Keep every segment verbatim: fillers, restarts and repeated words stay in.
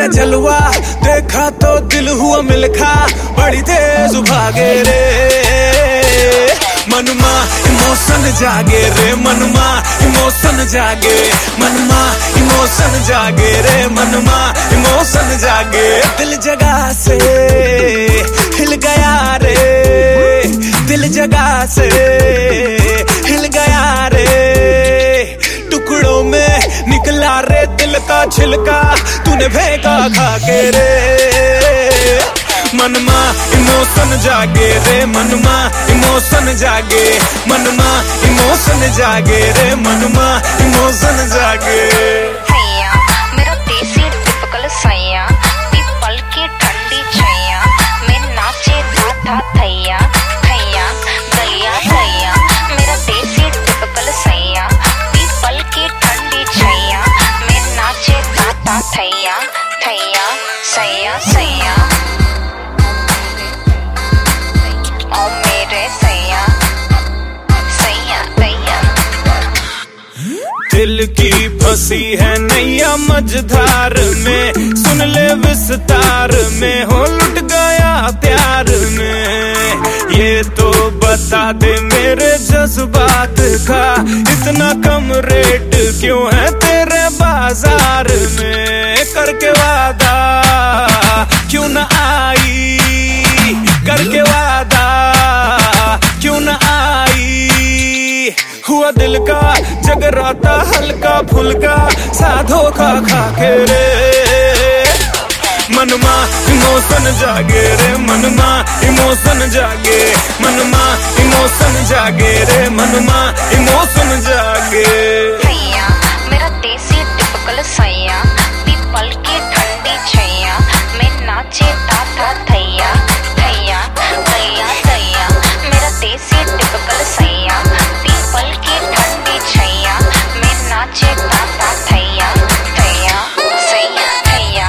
है जलवा, देखा तो दिल हुआ मिलखा, बड़ी तेज भागे रे मनमा, इमोशन जागे रे मनमा, इमोशन जागे मनमा, इमोशन जागे रे मनमा, इमोशन जागे। दिल जगह से हिल गया रे, दिल जगह से हिल गया रे, टुकड़ों में निकला रे दिल का छिलका, तूने फेंका खा के रे मनमा, इमोशन जागे रे मनमा, इमोशन जागे मनमा, इमोशन जागे रे मनमा, इमोशन जागे। हैया मेरा देसी टिपिकल सैया, पीपल की ठंडी छैया, मैं नाचे था था थैया थैया गैया गैया। मेरा देसी टिपिकल सैया, पीपल की ठंडी छैया, मैं नाचे था था थैया थैया सैया सैया। ओ मेरे सैया सैया सैया। दिल की फंसी है नैया मझधार में, सुन ले विस्तार में, हो लुट गया प्यार में, ये तो बता दे मेरे जज्बात का इतना कम रेट क्यों है तेरे बाजार में, करके वादा क्यों न आई, करके वादा क्यों न आई, हुआ दिल का जगराता हल्का फुल्का, साधो खा खा के रे मनमा, इमोशन जागे रे मनमा, इमोशन जागे मनमा, इमोशन जागे रे मनमा, इमोशन जागे। हैया मेरा देसी टिपिकल सैया, पीपल की ठंडी छैया, मैं नाचे था था थैया थैया गैया गैया। मेरा देसी टिपिकल सैया, पीपल की ठंडी छैया, मैं नाचे था था थैया थैया सैया थैया।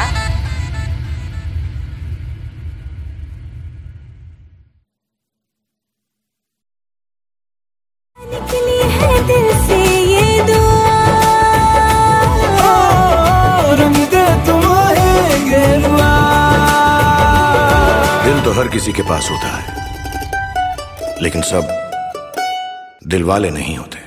निकली है दिल से ये दुआ, रंग दे तुम्हारे गेरुआ। दिल तो हर किसी के पास होता है, लेकिन सब दिल वाले नहीं होते।